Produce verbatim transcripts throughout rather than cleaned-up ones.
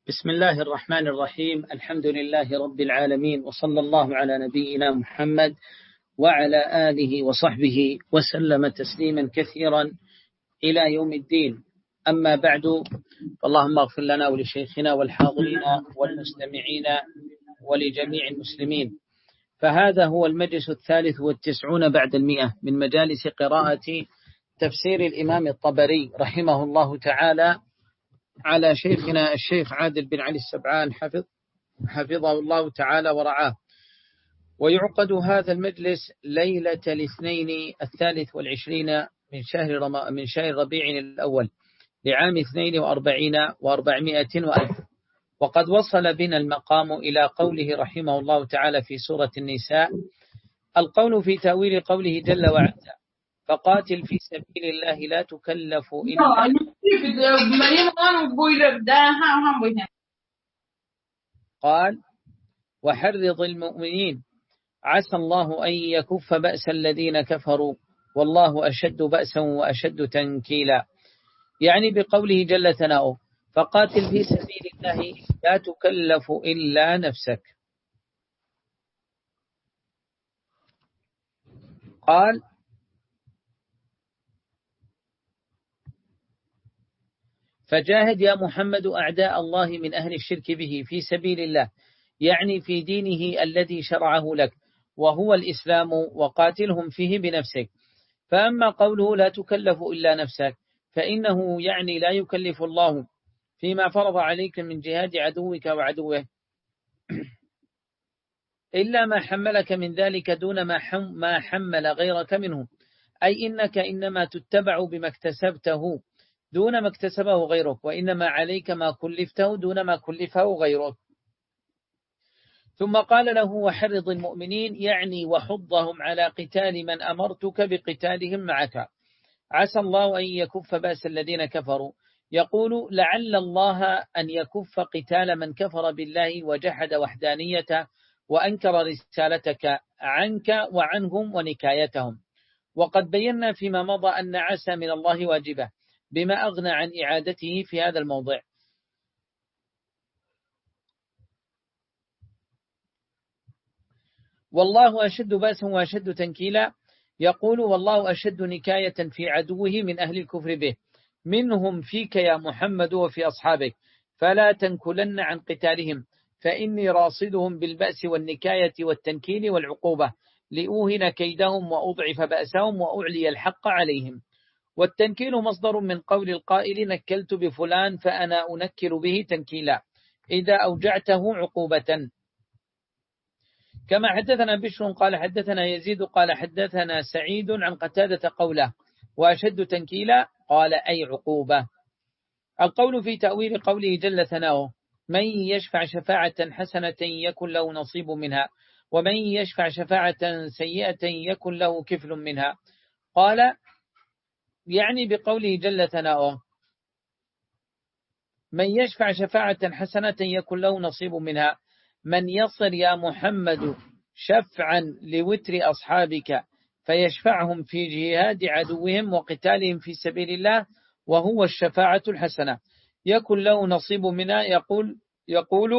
بسم الله الرحمن الرحيم. الحمد لله رب العالمين، وصلى الله على نبينا محمد وعلى آله وصحبه وسلم تسليما كثيرا إلى يوم الدين. أما بعد، فاللهم اغفر لنا ولشيخنا والحاضرين والمستمعين ولجميع المسلمين. فهذا هو المجلس الثالث والتسعون بعد المئة من مجالس قراءة تفسير الإمام الطبري رحمه الله تعالى على شيخنا الشيخ عادل بن علي السبعان حفظ حفظه الله تعالى ورعاه. ويعقد هذا المجلس ليلة الاثنين الثالث والعشرين من شهر رم... من شهر ربيع الأول لعام اثنين وأربعين وأربعمائة وألف. وقد وصل بنا المقام إلى قوله رحمه الله تعالى في سورة النساء: القول في تأويل قوله جل وعلا: فقاتل في سبيل الله لا تكلف إلا قال وحرض المؤمنين عسى الله أن يكف بأس الذين كفروا والله أشد بأسا وأشد تنكيلا. يعني بقوله جل ثناؤه: فقاتل في سبيل الله لا تكلف إلا نفسك. قال فجاهد يا محمد أعداء الله من أهل الشرك به في سبيل الله، يعني في دينه الذي شرعه لك وهو الإسلام، وقاتلهم فيه بنفسك. فأما قوله لا تكلف إلا نفسك فإنه يعني لا يكلف الله فيما فرض عليك من جهاد عدوك وعدوه إلا ما حملك من ذلك دون ما ما حمل غيرك منه، أي إنك إنما تتبع بما اكتسبته دون ما اكتسبه غيرك، وإنما عليك ما كلفته دون ما كلفه غيرك. ثم قال له وحرض المؤمنين، يعني وحضهم على قتال من أمرتك بقتالهم معك. عسى الله أن يكف بأس الذين كفروا، يقول لعل الله أن يكف قتال من كفر بالله وجحد وحدانيته وأنكر رسالتك عنك وعنهم ونكايتهم. وقد بينا فيما مضى أن عسى من الله واجبة بما أغنى عن إعادته في هذا الموضع. والله أشد بأسا وأشد تنكيلا، يقول والله أشد نكاية في عدوه من أهل الكفر به، منهم فيك يا محمد وفي أصحابك، فلا تنكلن عن قتالهم، فإني راصدهم بالبأس والنكاية والتنكيل والعقوبة لأوهن كيدهم وأضعف بأسهم وأعلي الحق عليهم. والتنكيل مصدر من قول القائل نكلت بفلان فأنا أنكل به تنكيلا إذا أوجعته عقوبة. كما حدثنا بشر قال حدثنا يزيد قال حدثنا سعيد عن قتادة قوله وأشد تنكيلا قال أي عقوبة. القول في تأويل قوله جل ثناؤه: من يشفع شفاعة حسنة يكن له نصيب منها ومن يشفع شفاعة سيئة يكن له كفل منها. قال يعني بقوله جل ثناؤه: من يشفع شفاعة حسنة يكن له نصيب منها، من يصل يا محمد شفعا لوتر أصحابك فيشفعهم في جهاد عدوهم وقتالهم في سبيل الله وهو الشفاعة الحسنة يكن له نصيب منها. يقول يقول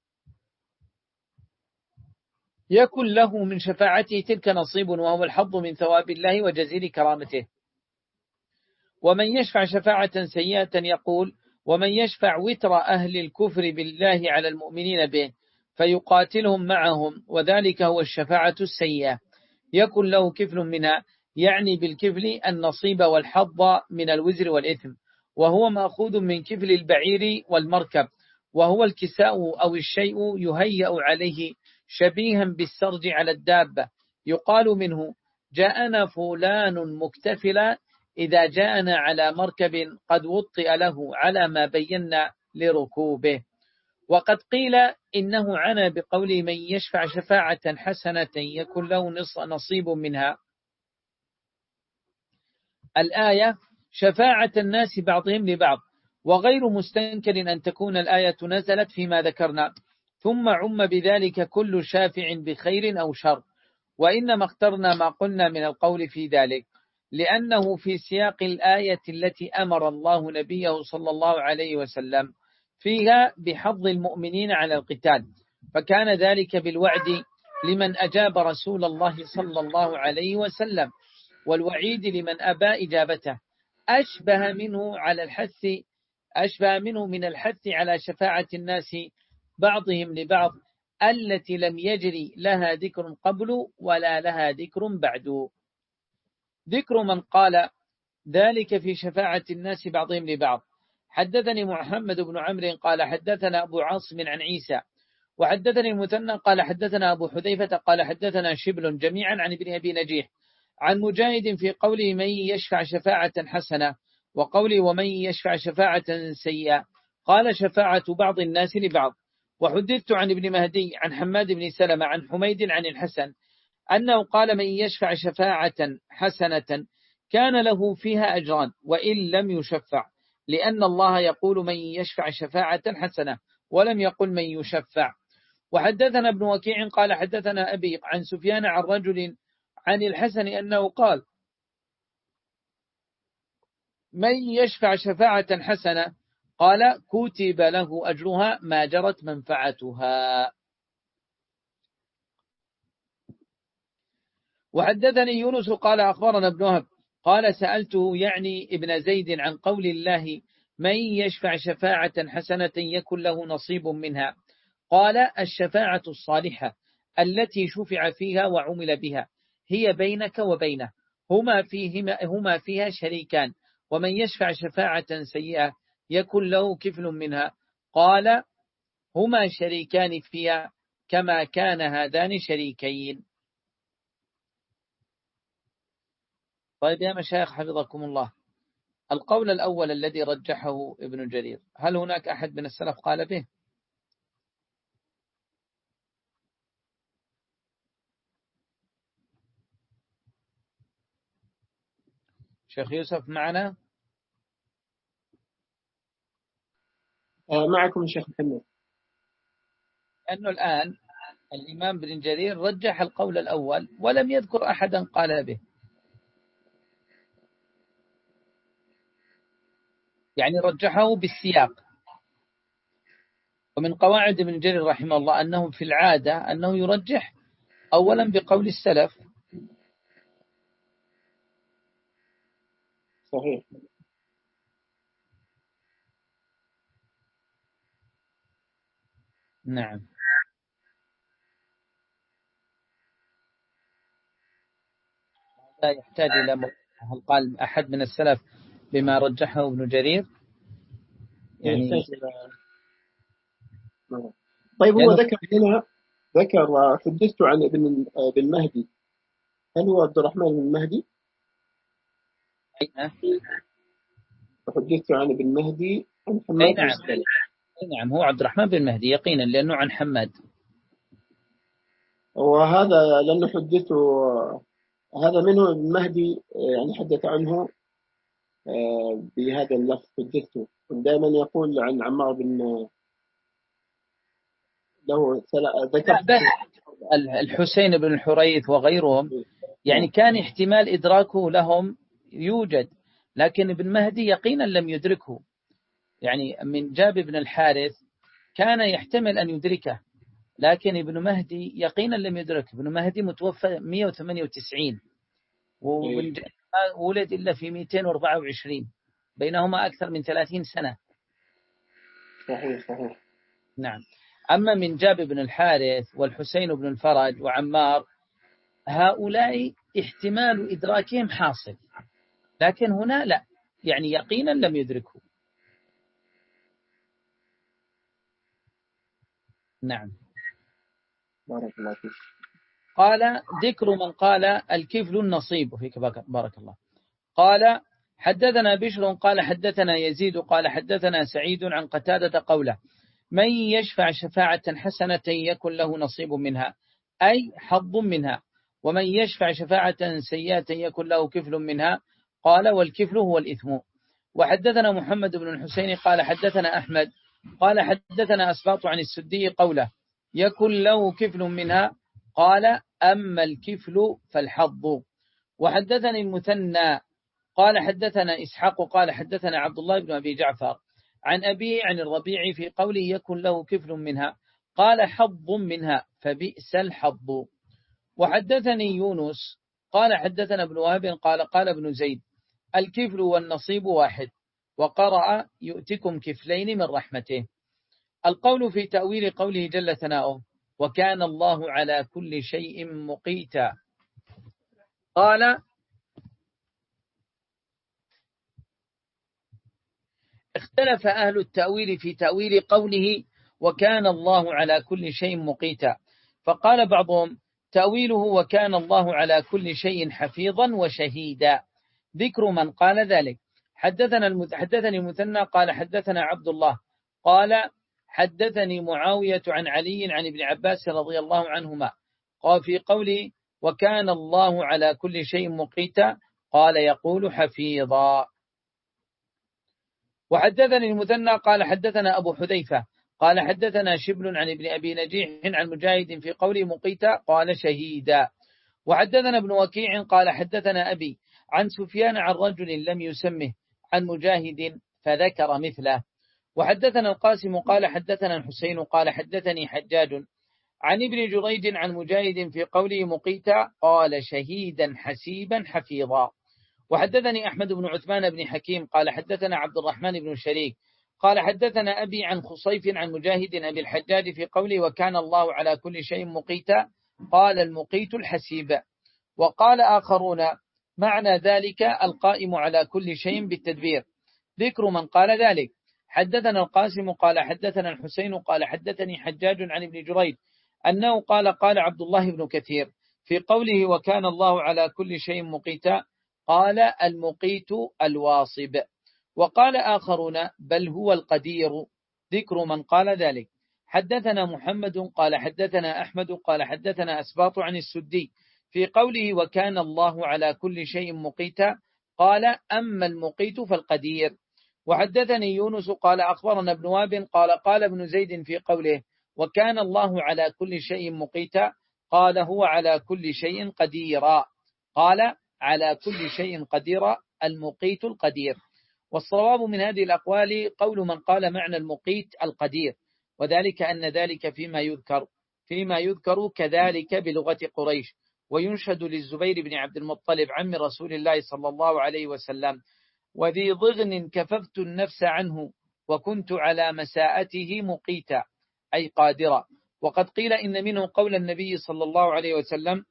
يكن له من شفاعته تلك نصيب وهو الحظ من ثواب الله وجزيل كرامته. ومن يشفع شفاعة سيئة يقول ومن يشفع وتر أهل الكفر بالله على المؤمنين به فيقاتلهم معهم وذلك هو الشفاعة السيئة يكن له كفل منها، يعني بالكفل النصيب والحظ من الوزر والإثم، وهو مأخوذ من كفل البعير والمركب، وهو الكساء أو الشيء يهيأ عليه شبيها بالسرج على الدابة. يقال منه جاءنا فلان مكتفلا إذا جاءنا على مركب قد وطئ له على ما بينا لركوبه. وقد قيل إنه عنا بقول من يشفع شفاعة حسنة يكن له نصيب منها. الآية شفاعة الناس بعضهم لبعض، وغير مستنكر أن تكون الآية نزلت فيما ذكرنا ثم عم بذلك كل شافع بخير أو شر، وإنما اخترنا ما قلنا من القول في ذلك لأنه في سياق الآية التي أمر الله نبيه صلى الله عليه وسلم فيها بحض المؤمنين على القتال، فكان ذلك بالوعد لمن أجاب رسول الله صلى الله عليه وسلم، والوعيد لمن أبى إجابته. أشبه منه على الحث أشبه منه من الحث على شفاعة الناس بعضهم لبعض التي لم يجري لها ذكر قبل ولا لها ذكر بعد. ذكر من قال ذلك في شفاعة الناس بعضهم لبعض. حدثني محمد بن عمرو قال حدثنا أبو عاصم عن عيسى وحدثني المثنى قال حدثنا أبو حذيفة قال حدثنا شبل جميعا عن ابن أبي نجيح عن مجاهد في قوله من يشفع شفاعة حسنة وقوله ومن يشفع شفاعة سيئة، قال شفاعة بعض الناس لبعض. وحدثت عن ابن مهدي عن حماد بن سلمة عن حميد عن الحسن أنه قال من يشفع شفاعة حسنة كان له فيها أجران وإن لم يشفع، لأن الله يقول من يشفع شفاعة حسنة ولم يقل من يشفع. وحدثنا ابن وكيع قال حدثنا أبي عن سفيان عن رجل عن الحسن أنه قال من يشفع شفاعة حسنة قال كتب له أجرها ما جرت منفعتها. وحدثني يونس قال أخبرنا ابن وهب قال سألته يعني ابن زيد عن قول الله من يشفع شفاعة حسنة يكن له نصيب منها، قال الشفاعة الصالحة التي شفع فيها وعمل بها هي بينك وبينه، هما, فيهما هما فيها شريكان، ومن يشفع شفاعة سيئة يكن له كفل منها، قال هما شريكان فيها كما كان هذان شريكين. طيب يا مشايخ حفظكم الله، القول الأول الذي رجحه ابن جرير هل هناك أحد من السلف قال به؟ شيخ يوسف معنا؟ معكم الشيخ محمد. أنه الآن الإمام ابن جرير رجح القول الأول ولم يذكر أحدا قال به، يعني رجحه بالسياق. ومن قواعد ابن جرير رحمه الله أنه في العادة أنه يرجح أولا بقول السلف. صحيح. نعم. لا يحتاج إلى هل قال أحد من السلف بما رجحه ابن جرير يعني. طيب هو ذكر هنا ذكر حدثت عن ابن بن مهدي، هل هو عبد الرحمن بن مهدي؟ أين؟ حدثت عن ابن مهدي عن حماد. نعم. نعم هو عبد الرحمن بن مهدي يقينا لأنه عن حماد. وهذا لأنه حدثه هذا منه ابن مهدي يعني حدث عنه بهذا اللفظ حدثته، دائما يقول عن عمار بن له ذكر الحسين بن الحريث وغيرهم يعني كان احتمال إدراكه لهم يوجد، لكن ابن مهدي يقينا لم يدركه. يعني من جاب بن الحارث كان يحتمل أن يدركه، لكن ابن مهدي يقينا لم يدرك. ابن مهدي متوفى مئة وثمانية وتسعين وولد إلا في مئتين وأربعة وعشرين، بينهما أكثر من ثلاثين سنة. صحيح صحيح. نعم. أما من جاب بن الحارث والحسين بن الفرج وعمار هؤلاء احتمال إدراكهم حاصل، لكن هنا لا، يعني يقينا لم يدركه. نعم. بارك الله فيك. قال ذكر من قال الكفل النصيب فيك بارك الله. قال حدثنا بشر قال حدثنا يزيد قال حدثنا سعيد عن قتادة قوله من يشفع شفاعة حسنة يكن له نصيب منها أي حظ منها، ومن يشفع شفاعة سيئة يكن له كفل منها، قال والكفل هو الإثم. وحدثنا محمد بن الحسين قال حدثنا أحمد قال حدثنا أسباط عن السدي قوله يكن له كفل منها، قال أما الكفل فالحظ. وحدثني المثنى قال حدثنا إسحاق قال حدثنا عبد الله بن أبي جعفر عن أبيه عن الربيع في قوله يكن له كفل منها قال حظ منها فبئس الحظ. وحدثني يونس قال حدثنا ابن وهب قال قال ابن زيد الكفل والنصيب واحد، وقرأ يؤتكم كفلين من رحمته. القول في تأويل قوله جل ثناؤه وكان الله على كل شيء مقيتا. قال اختلف أهل التأويل في تأويل قوله وكان الله على كل شيء مقيتا، فقال بعضهم تأويله وكان الله على كل شيء حفيظا وشهيدا. ذكر من قال ذلك حدثنا حدثني المثنى قال حدثنا عبد الله قال حدثني معاوية عن علي عن ابن عباس رضي الله عنهما قال في قوله وكان الله على كل شيء مقيتا قال يقول حفيظا. وحدثني المثنى قال حدثنا أبو حذيفة قال حدثنا شبل عن ابن أبي نجيح عن مجاهد في قوله مقيتا قال شهيدا. وحدثنا ابن وكيع قال حدثنا أبي عن سفيان عن رجل لم يسمه عن مجاهد فذكر مثله. وحدثنا القاسم قال حدثنا الحسين قال حدثني حجاج عن ابن جريج عن مجاهد في قوله مقيتا قال شهيدا حسيبا حفيظا. وحدثني أحمد بن عثمان بن حكيم قال حدثنا عبد الرحمن بن شريك قال حدثنا أبي عن خصيف عن مجاهد أبي الحجاج في قوله وكان الله على كل شيء مقيتا قال المقيت الحسيب. وقال آخرون معنى ذلك القائم على كل شيء بالتدبير. ذكر من قال ذلك حدثنا القاسم قال حدثنا الحسين قال حدثني حجاج عن ابن جريج أنه قال قال عبد الله بن كثير في قوله وكان الله على كل شيء مقيتا قال المقيت الواصب. وقال آخرون بل هو القدير. ذكر من قال ذلك حدثنا محمد قال حدثنا أحمد قال حدثنا أسباط عن السدي في قوله وكان الله على كل شيء مقيتا قال أما المقيت فالقدير. وحدثني يونس قال أخبرنا ابن وهب قال قال ابن زيد في قوله وكان الله على كل شيء مقيتا قال هو على كل شيء قديرا قال على كل شيء قديرا المقيت القدير. والصواب من هذه الأقوال قول من قال معنى المقيت القدير، وذلك أن ذلك فيما يذكر فيما يذكر كذلك بلغة قريش. وينشد للزبير بن عبد المطلب عم رسول الله صلى الله عليه وسلم وذي ضغن كففت النفس عنه وكنت على مساءته مقيتا أي قادرا. وقد قيل إن منه قول النبي صلى الله عليه وسلم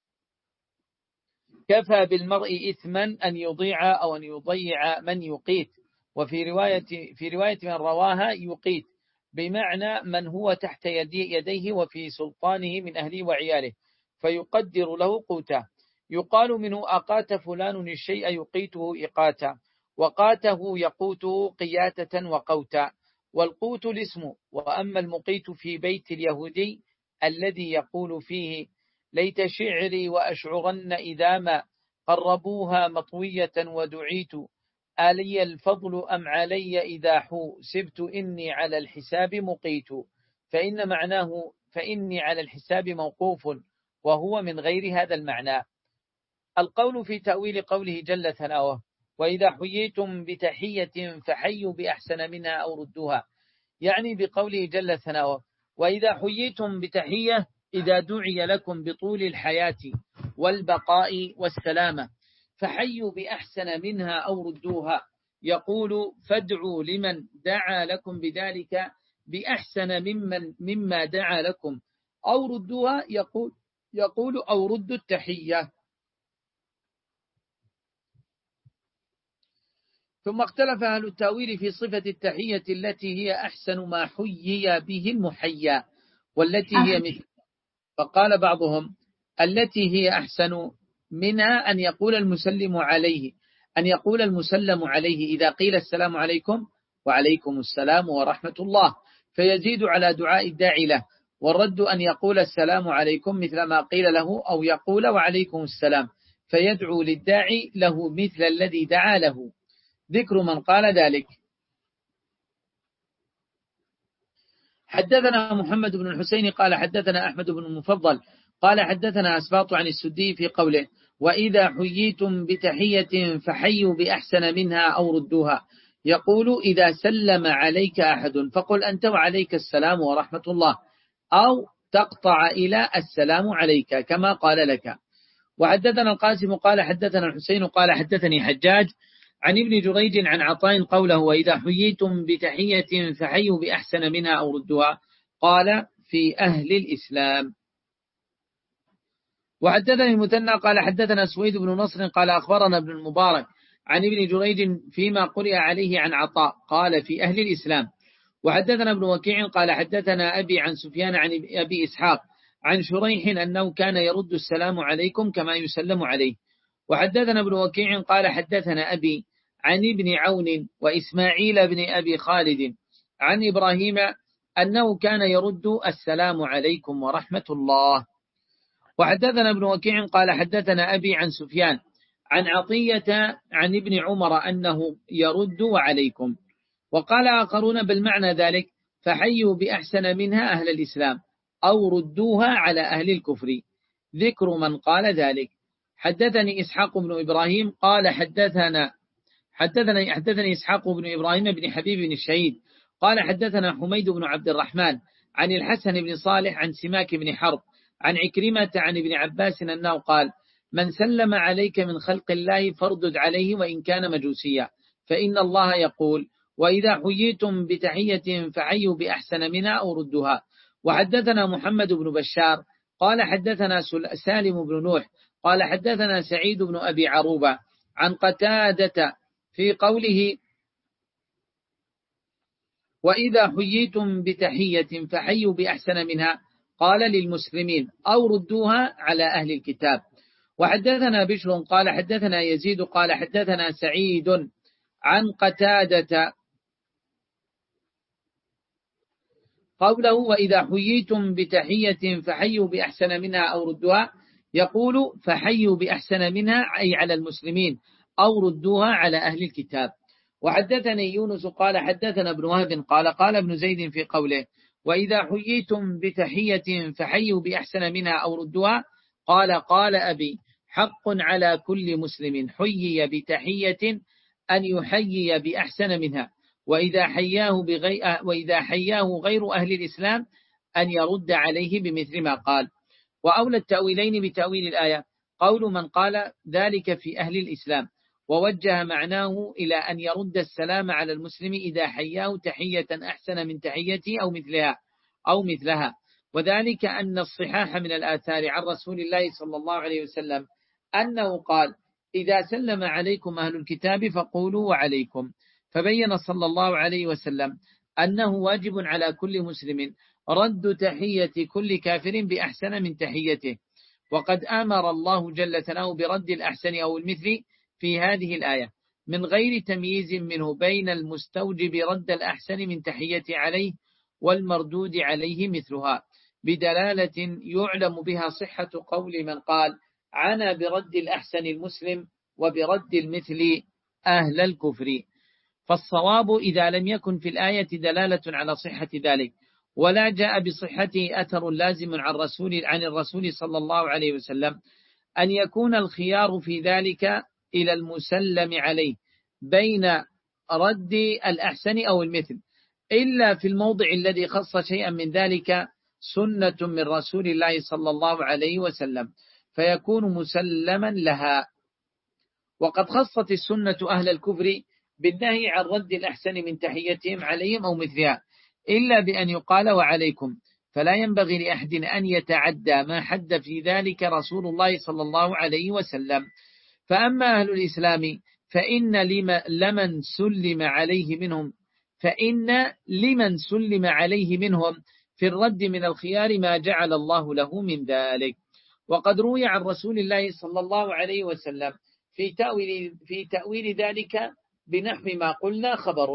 كفى بالمرء إثما أن يضيع أو أن يضيع من يقيت. وفي رواية في رواية من رواها يقيت بمعنى من هو تحت يدي يديه وفي سلطانه من أهله وعياله فيقدر له قوته. يقال منه أقات فلان الشيء يقيته إقاتا وقاته يقوته قياتة وقوتا. والقوت الاسم. وأما المقيت في بيت اليهودي الذي يقول فيه ليت شعري وأشعرن إذا ما قربوها مطوية ودعيت آلي الفضل أم علي إذا حسبت إني على الحساب مقيت فإن معناه فإني على الحساب موقوف وهو من غير هذا المعنى. القول في تأويل قوله جل ثناؤه وإذا حييتم بتحية فحيوا بأحسن منها أو ردوها، يعني بقوله جل ثناؤه وإذا حييتم بتحية إذا دعي لكم بطول الحياة والبقاء والسلامة فحيوا بأحسن منها أو ردوها. يقول فادعوا لمن دعا لكم بذلك بأحسن ممن مما دعا لكم أو ردوها يقول يقول أو ردوا التحية. ثم اختلف أهل التأويل في صفة التحية التي هي أحسن ما حيي به المحيا والتي هي مثل، فقال بعضهم التي هي أحسن منها أن يقول المسلم عليه أن يقول المسلم عليه إذا قيل السلام عليكم وعليكم السلام ورحمة الله فيزيد على دعاء الداعي له، والرد أن يقول السلام عليكم مثل ما قيل له أو يقول وعليكم السلام فيدعو للداعي له مثل الذي دعا له. ذكر من قال ذلك حدثنا محمد بن الحسين قال حدثنا أحمد بن المفضل قال حدثنا أسباط عن السدي في قوله وإذا حييتم بتحية فحيوا بأحسن منها أو ردوها، يقول إذا سلم عليك أحد فقل أنت وعليك السلام ورحمة الله، أو تقطع إلى السلام عليك كما قال لك. وحدثنا القاسم قال حدثنا الحسين قال حدثني حجاج عن ابن جريج عن عطاء قوله وإذا حييتم بتحية فحيوا بأحسن منها أو ردوها، قال في أهل الإسلام. وحدثني المثنى قال حدثنا سويد بن نصر قال أخبرنا ابن المبارك عن ابن جريج فيما قرئ عليه عن عطاء قال في أهل الإسلام. وحدثنا ابن وكيع قال حدثنا أبي عن سفيان عن أبي إسحاق عن شريح أنه كان يرد السلام عليكم كما يسلم عليه. وحدثنا ابن وكيع قال حدثنا أبي عن ابن عون وإسماعيل بن أبي خالد عن إبراهيم أنه كان يرد السلام عليكم ورحمة الله. وحدثنا ابن وكيع قال حدثنا أبي عن سفيان عن عطية عن ابن عمر أنه يرد وعليكم. وقال آخرون بالمعنى ذلك فحيوا بأحسن منها أهل الإسلام أو ردوها على أهل الكفر، ذكر من قال ذلك. حدثني إسحاق بن إبراهيم قال حدثنا حدثنا حدثني إسحاق بن إبراهيم بن حبيب بن الشهيد قال حدثنا حميد بن عبد الرحمن عن الحسن بن صالح عن سماك بن حرب عن عكرمة عن ابن عباس أنه قال من سلم عليك من خلق الله فاردد عليه وإن كان مجوسيا، فإن الله يقول وإذا حييتم بتحية فحيوا بأحسن منها أو ردوها. وحدثنا محمد بن بشار قال حدثنا سالم بن نوح قال حدثنا سعيد بن أبي عروبة عن قتادة في قوله وإذا حييتم بتحية فحيوا بأحسن منها قال للمسلمين أو ردوها على أهل الكتاب. وحدثنا بشر قال حدثنا يزيد قال حدثنا سعيد عن قتادة قوله وإذا حييتم بتحية فحيوا بأحسن منها أو ردوها، يقول فحيوا بأحسن منها أي على المسلمين أو ردوها على أهل الكتاب. وحدثني يونس قال حدثنا ابن وهب قال قال ابن زيد في قوله وإذا حييتم بتحية فحيوا بأحسن منها أو ردوها، قال قال أبي حق على كل مسلم حيي بتحية أن يحيي بأحسن منها، وإذا حياه, بغي... وإذا حياه غير أهل الإسلام أن يرد عليه بمثل ما قال. وأولى التأويلين بتأويل الآية قول من قال ذلك في أهل الإسلام، ووجه معناه إلى أن يرد السلام على المسلم إذا حياه تحية أحسن من تحيته أو مثلها أو مثلها، وذلك أن الصحاح من الآثار عن رسول الله صلى الله عليه وسلم أنه قال إذا سلم عليكم أهل الكتاب فقولوا وعليكم، فبين صلى الله عليه وسلم أنه واجب على كل مسلم رد تحية كل كافر بأحسن من تحيته. وقد أمر الله جل ثناؤه برد الأحسن أو المثل في هذه الآية من غير تمييز منه بين المستوجب رد الأحسن من تحية عليه والمردود عليه مثلها، بدلالة يعلم بها صحة قول من قال عنا برد الأحسن المسلم وبرد المثل أهل الكفر. فالصواب إذا لم يكن في الآية دلالة على صحة ذلك ولا جاء بصحته أثر لازم عن الرسول عن الرسول صلى الله عليه وسلم، أن يكون الخيار في ذلك إلى المسلم عليه بين رد الأحسن أو المثل، إلا في الموضع الذي خص شيئا من ذلك سنة من رسول الله صلى الله عليه وسلم فيكون مسلما لها. وقد خصت السنة أهل الكفر بالنهي عن رد الأحسن من تحيتهم عليهم أو مثلها إلا بأن يقال وعليكم، فلا ينبغي لأحد أن يتعدى ما حد في ذلك رسول الله صلى الله عليه وسلم. فأما أهل الإسلام فإن لمن سلم عليه منهم فإن لمن سلم عليه منهم في الرد من الخيار ما جعل الله له من ذلك. وقد روي عن رسول الله صلى الله عليه وسلم في تأويل, في تأويل ذلك بنحو ما قلنا خبر.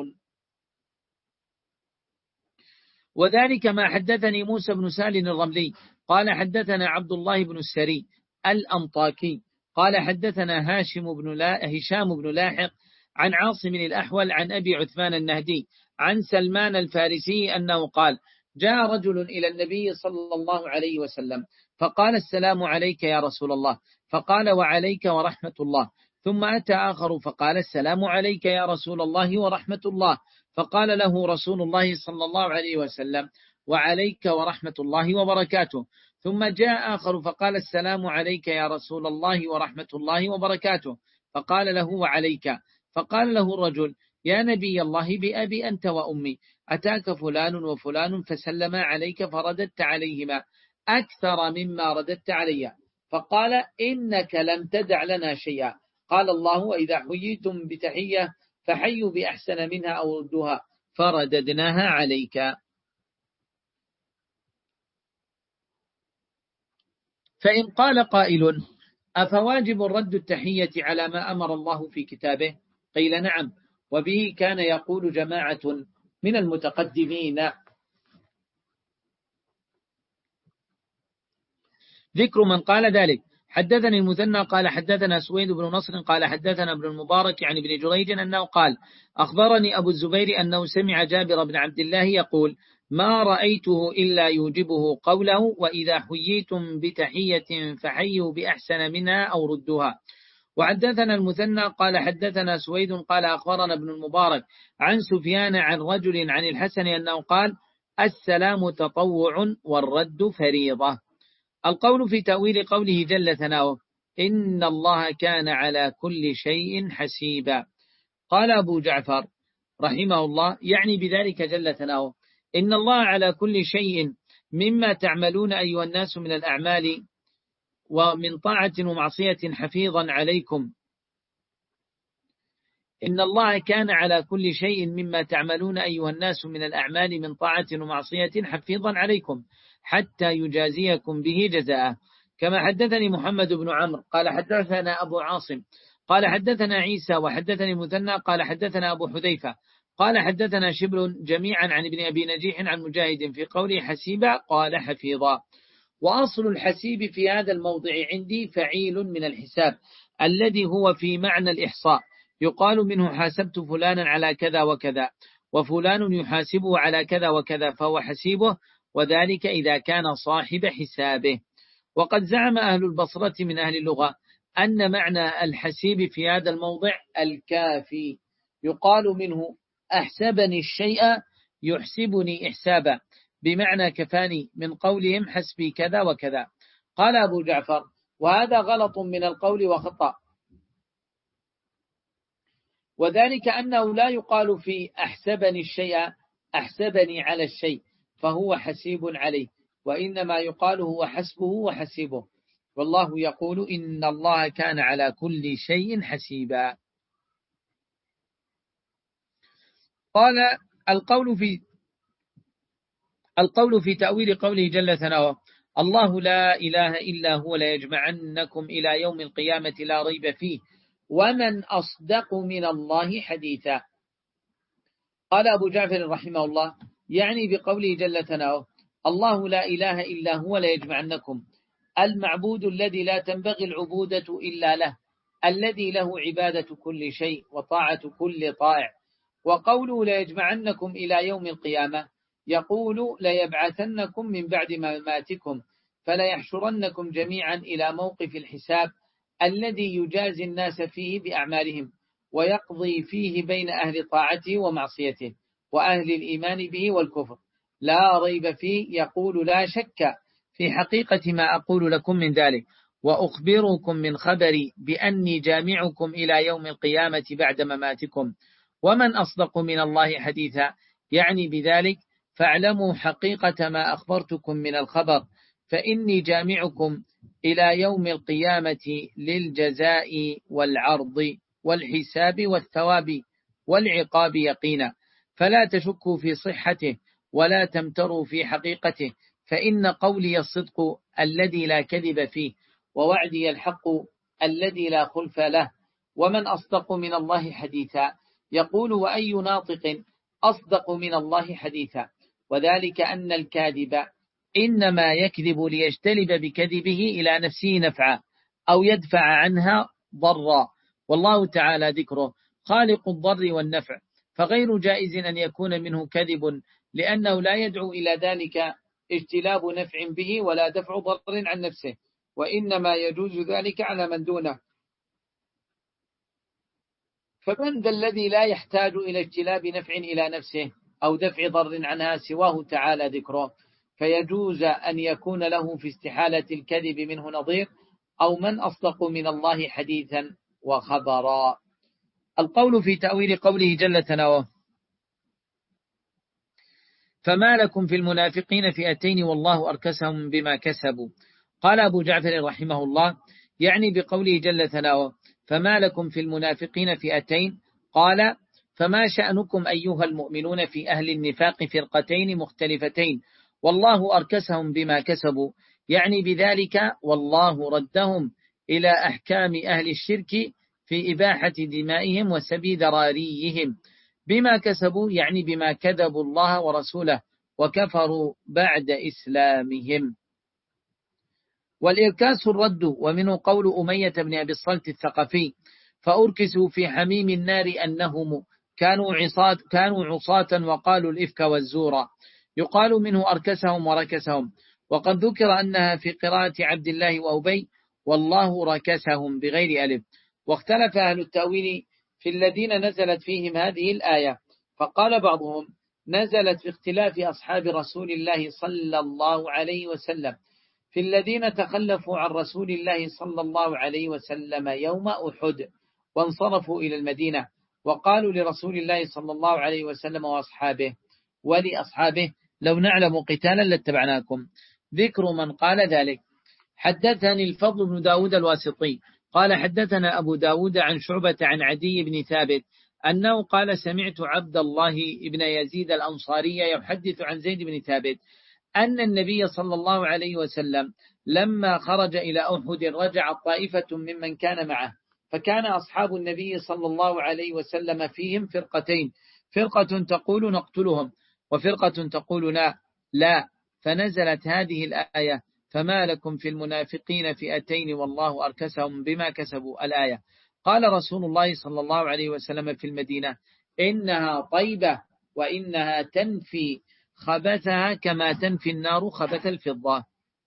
وذلك ما حدثني موسى بن سالم الرملي قال حدثنا عبد الله بن السري الأنطاكي قال حدثنا هاشم بن لا هشام بن لاحق عن عاصم الأحول عن أبي عثمان النهدي عن سلمان الفارسي أنه قال جاء رجل إلى النبي صلى الله عليه وسلم فقال السلام عليك يا رسول الله، فقال وعليك ورحمة الله، ثم أتى آخر فقال السلام عليك يا رسول الله ورحمة الله، فقال له رسول الله صلى الله عليه وسلم وعليك ورحمة الله وبركاته. ثم جاء آخر فقال السلام عليك يا رسول الله ورحمة الله وبركاته، فقال له وعليك. فقال له الرجل يا نبي الله بأبي أنت وأمي، أتاك فلان وفلان فسلما عليك فرددت عليهما أكثر مما رددت علي، فقال إنك لم تدع لنا شيئا. قال الله وإذا حييتم بتحية فحيوا بأحسن منها أو ردوها، فرددناها عليك. فإن قال قائل أفواجب رد التحية على ما أمر الله في كتابه؟ قيل نعم، وبه كان يقول جماعة من المتقدمين. ذكر من قال ذلك: حدثني المثنى قال حدثنا سويد بن نصر قال حدثنا ابن المبارك عن ابن جريج أنه قال أخبرني أبو الزبير أنه سمع جابر بن عبد الله يقول ما رأيته إلا يوجبه قوله وإذا حييتم بتحية فحيوا بأحسن منها أو ردوها. وحدثنا المثنى قال حدثنا سويد قال أخبرنا ابن المبارك عن سفيان عن رجل عن الحسن أنه قال السلام تطوع والرد فريضة. القول في تأويل قوله جل ثناؤه إن الله كان على كل شيء حسيبا. قال أبو جعفر رحمه الله يعني بذلك جل ثناؤه إن الله على كل شيء مما تعملون أيها الناس من الأعمال ومن طاعة ومعصية حفيظا عليكم. إن الله كان على كل شيء مما تعملون أيها الناس من الأعمال من طاعة ومعصية حفيظا عليكم حتى يجازيكم به جزاء. كما حدثني محمد بن عمرو قال حدثنا أبو عاصم قال حدثنا عيسى وحدثني المثنى قال حدثنا أبو حذيفة قال حدثنا شبل جميعا عن ابن أبي نجيح عن مجاهد في قوله حسيبا قال حفيظا. وأصل الحسيب في هذا الموضع عندي فعيل من الحساب الذي هو في معنى الإحصاء، يقال منه حاسبت فلانا على كذا وكذا وفلان يحاسبه على كذا وكذا فهو حسيبه، وذلك إذا كان صاحب حسابه. وقد زعم أهل البصرة من أهل اللغة أن معنى الحسيب في هذا الموضع الكافي، يقال منه أحسبني الشيء يحسبني إحسابا، بمعنى كفاني، من قولهم حسبي كذا وكذا. قال أبو جعفر وهذا غلط من القول وخطأ، وذلك أنه لا يقال في أحسبني الشيء أحسبني على الشيء فهو حسيب عليه، وإنما يقال هو حسبه وحسيبه، والله يقول إن الله كان على كل شيء حسيبا. قال القول في القول في تأويل قوله جل ثناؤه الله لا إله إلا هو ليجمعنكم إلى يوم القيامة لا ريب فيه ومن أصدق من الله حديثا. قال أبو جعفر رحمه الله يعني بقوله جل ثناؤه الله لا إله إلا هو ليجمعنكم، المعبود الذي لا تنبغي العبودة إلا له، الذي له عبادة كل شيء وطاعة كل طائع. وقوله ليجمعنكم إلى يوم القيامة يقول ليبعثنكم من بعد مماتكم فليحشرنكم جميعا إلى موقف الحساب الذي يجازي الناس فيه بأعمالهم ويقضي فيه بين أهل طاعته ومعصيته وأهل الإيمان به والكفر لا ريب فيه. يقول لا شك في حقيقة ما أقول لكم من ذلك، وأخبركم من خبري بأني جامعكم إلى يوم القيامة بعد مماتكم، ومن أصدق من الله حديثا، يعني بذلك فاعلموا حقيقة ما أخبرتكم من الخبر، فإني جامعكم إلى يوم القيامة للجزاء والعرض والحساب والثواب والعقاب يقينا، فلا تشكوا في صحته ولا تمتروا في حقيقته، فإن قولي الصدق الذي لا كذب فيه ووعدي الحق الذي لا خلف له. ومن أصدق من الله حديثا يقول وأي ناطق أصدق من الله حديثا، وذلك أن الكاذب إنما يكذب ليجتلب بكذبه إلى نفسه نفعا أو يدفع عنها ضرا، والله تعالى ذكره خالق الضر والنفع، فغير جائز أن يكون منه كذب لأنه لا يدعو إلى ذلك اجتلاب نفع به ولا دفع ضر عن نفسه، وإنما يجوز ذلك على من دونه. فمن ذا الذي لا يحتاج إلى اجتلاب نفع إلى نفسه أو دفع ضر عنها سواه تعالى ذكره، فيجوز أن يكون له في استحالة الكذب منه نظير، أو من أصدق من الله حديثا وخبرا. القول في تأويل قوله جل ثناؤه: فما لكم في المنافقين فئتين والله أركسهم بما كسبوا. قال أبو جعفر رحمه الله: يعني بقوله جل ثناؤه فما لكم في المنافقين فئتين، قال: فما شأنكم أيها المؤمنون في أهل النفاق فرقتين مختلفتين والله أركسهم بما كسبوا، يعني بذلك والله ردهم إلى أحكام أهل الشرك في إباحة دمائهم وسبي ذراريهم بما كسبوا، يعني بما كذبوا الله ورسوله وكفروا بعد إسلامهم. والإركاس الرد، ومنه قول أمية بن أبي الصلت الثقفي: فأركسوا في حميم النار أنهم كانوا عصاة, كانوا عصاة وقالوا الإفك والزور. يقال منه أركسهم وركسهم. وقد ذكر أنها في قراءة عبد الله وأبي والله ركسهم بغير ألف. واختلف أهل التأويل في الذين نزلت فيهم هذه الآية، فقال بعضهم: نزلت في اختلاف أصحاب رسول الله صلى الله عليه وسلم في الذين تخلفوا عن رسول الله صلى الله عليه وسلم يوم أحد وانصرفوا إلى المدينة، وقالوا لرسول الله صلى الله عليه وسلم وأصحابه ولأصحابه: لو نعلم قتالا لاتبعناكم. ذكر من قال ذلك: حدثني الفضل بن داود الواسطي قال حدثنا أبو داود عن شعبة عن عدي بن ثابت أنه قال: سمعت عبد الله بن يزيد الأنصاري يحدث عن زيد بن ثابت أن النبي صلى الله عليه وسلم لما خرج إلى أحد رجع طائفة ممن كان معه، فكان أصحاب النبي صلى الله عليه وسلم فيهم فرقتين، فرقة تقول نقتلهم وفرقة تقول لا لا فنزلت هذه الآية: فما لكم في المنافقين فئتين والله أركسهم بما كسبوا الآية. قال رسول الله صلى الله عليه وسلم في المدينة: إنها طيبة وإنها تنفي خبثها كما تنفي النار خبث الفضة.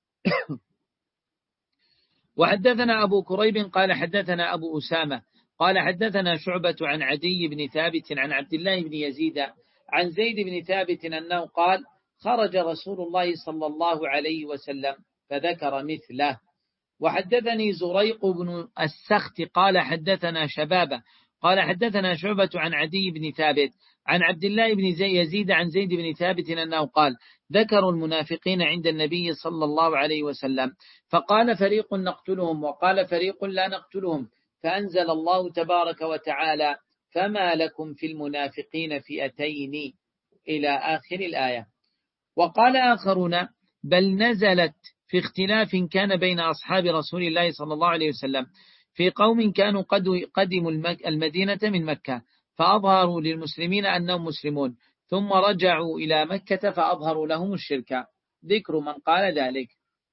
وحدثنا أبو كريب قال حدثنا أبو أسامة قال حدثنا شعبة عن عدي بن ثابت عن عبد الله بن يزيد عن زيد بن ثابت أنه قال: خرج رسول الله صلى الله عليه وسلم، فذكر مثله. وحدثني زريق بن السخت قال حدثنا شبابة قال حدثنا شعبة عن عدي بن ثابت عن عبد الله بن يزيد عن زيد بن ثابت أنه قال: ذكروا المنافقين عند النبي صلى الله عليه وسلم، فقال فريق نقتلهم وقال فريق لا نقتلهم، فأنزل الله تبارك وتعالى: فما لكم في المنافقين فئتين إلى آخر الآية. وقال آخرون: بل نزلت في اختلاف كان بين أصحاب رسول الله صلى الله عليه وسلم في قوم كانوا قد قدموا المدينة من مكة فأظهروا للمسلمين أنهم مسلمون، ثم رجعوا إلى مكة فأظهروا لهم الشرك. ذكر من قال ذلك.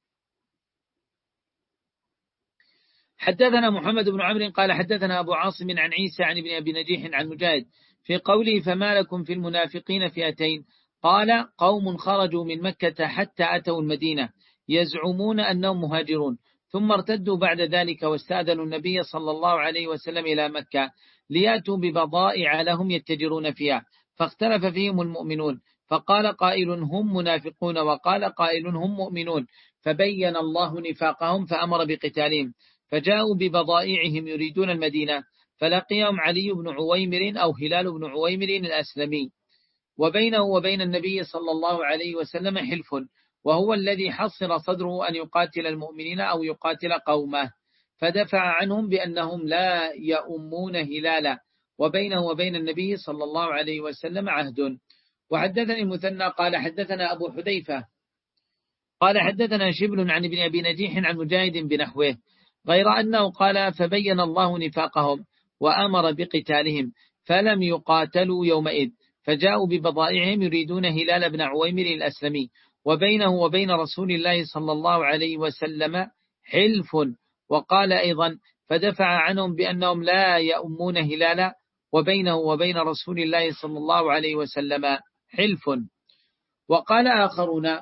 حدثنا محمد بن عمرو قال حدثنا أبو عاصم عن عيسى عن ابن أبي نجيح عن مجاهد في قوله: فما لكم في المنافقين فئتين، قال: قوم خرجوا من مكة حتى أتوا المدينة يزعمون أنهم مهاجرون، ثم ارتدوا بعد ذلك واستأذنوا النبي صلى الله عليه وسلم إلى مكة ليأتوا ببضائع لهم يتجرون فيها، فاختلف فيهم المؤمنون، فقال قائل: هم منافقون، وقال قائل: هم مؤمنون، فبين الله نفاقهم فأمر بقتالهم، فجاءوا ببضائعهم يريدون المدينة، فلقيهم علي بن عويمر أو هلال بن عويمر الأسلمي، وبينه وبين النبي صلى الله عليه وسلم حلف، وهو الذي حصر صدره أن يقاتل المؤمنين أو يقاتل قومه، فدفع عنهم بأنهم لا يؤمون هلالا، وبينه وبين النبي صلى الله عليه وسلم عهد. وحدثني المثنى قال حدثنا أبو حذيفة قال حدثنا شبل عن ابن أبي نجيح عن مجاهد بنحوه، غير أنه قال: فبين الله نفاقهم وأمر بقتالهم فلم يقاتلوا يومئذ، فجاءوا ببضائعهم يريدون هلال بن عويمر الأسلمي، وبينه وبين رسول الله صلى الله عليه وسلم حلف. وقال أيضا: فدفع عنهم بأنهم لا يؤمون هلالا، وبينه وبين رسول الله صلى الله عليه وسلم حلف. وقال آخرون: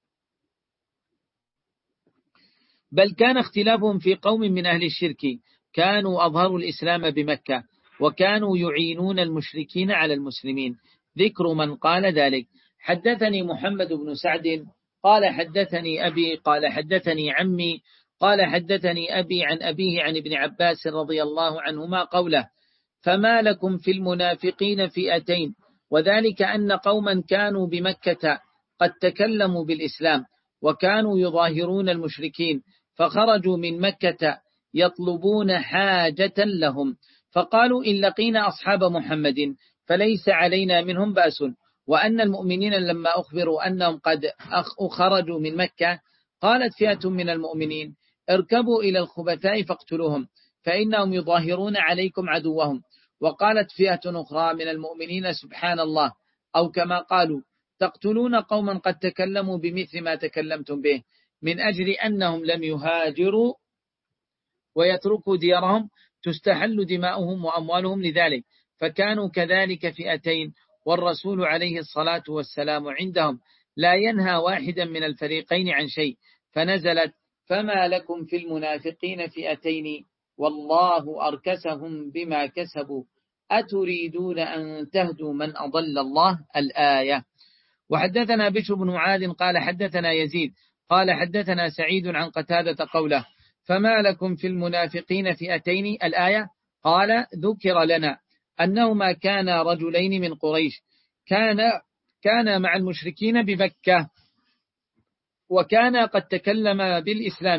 بل كان اختلافهم في قوم من أهل الشرك كانوا أظهروا الإسلام بمكة وكانوا يعينون المشركين على المسلمين. ذكر من قال ذلك. حدثني محمد بن سعد قال حدثني أبي قال حدثني عمي قال حدثني أبي عن أبيه عن ابن عباس رضي الله عنهما قوله: فما لكم في المنافقين فئتين، وذلك أن قوما كانوا بمكة قد تكلموا بالإسلام وكانوا يظاهرون المشركين، فخرجوا من مكة يطلبون حاجة لهم، فقالوا إن لقينا أصحاب محمد فليس علينا منهم بأس، وأن المؤمنين لما أخبروا أنهم قد خرجوا من مكة قالت فئة من المؤمنين: اركبوا إلى الخبثاء فاقتلوهم فإنهم يظاهرون عليكم عدوهم. وقالت فئة أخرى من المؤمنين: سبحان الله، أو كما قالوا: تقتلون قوما قد تكلموا بمثل ما تكلمتم به، من أجل أنهم لم يهاجروا ويتركوا ديارهم تستحل دماؤهم وأموالهم لذلك، فكانوا كذلك فئتين، والرسول عليه الصلاة والسلام عندهم لا ينهى واحدا من الفريقين عن شيء، فنزلت: فما لكم في المنافقين فئتين والله أركسهم بما كسبوا أتريدون أن تهدوا من أضل الله، الآية. وحدثنا بشر بن معاذ قال حدثنا يزيد قال حدثنا سعيد عن قتادة قوله: فما لكم في المنافقين فئتين، الآية. قال: ذكر لنا أنهما كان رجلين من قريش كان كان مع المشركين بمكة، وكان قد تكلم بالإسلام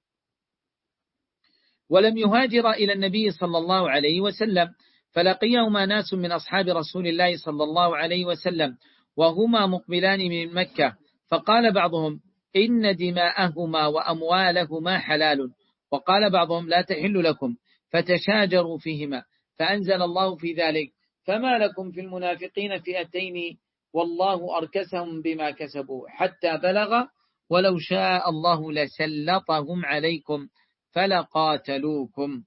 ولم يهاجر إلى النبي صلى الله عليه وسلم، فلقيهما ناس من أصحاب رسول الله صلى الله عليه وسلم وهما مقبلان من مكة، فقال بعضهم: إن دماءهما وأموالهما حلال، وقال بعضهم: لا تحل لكم، فتشاجروا فيهما، فأنزل الله في ذلك: فما لكم في المنافقين فئتين والله أركسهم بما كسبوا، حتى بلغ: ولو شاء الله لسلطهم عليكم فلقاتلوكم.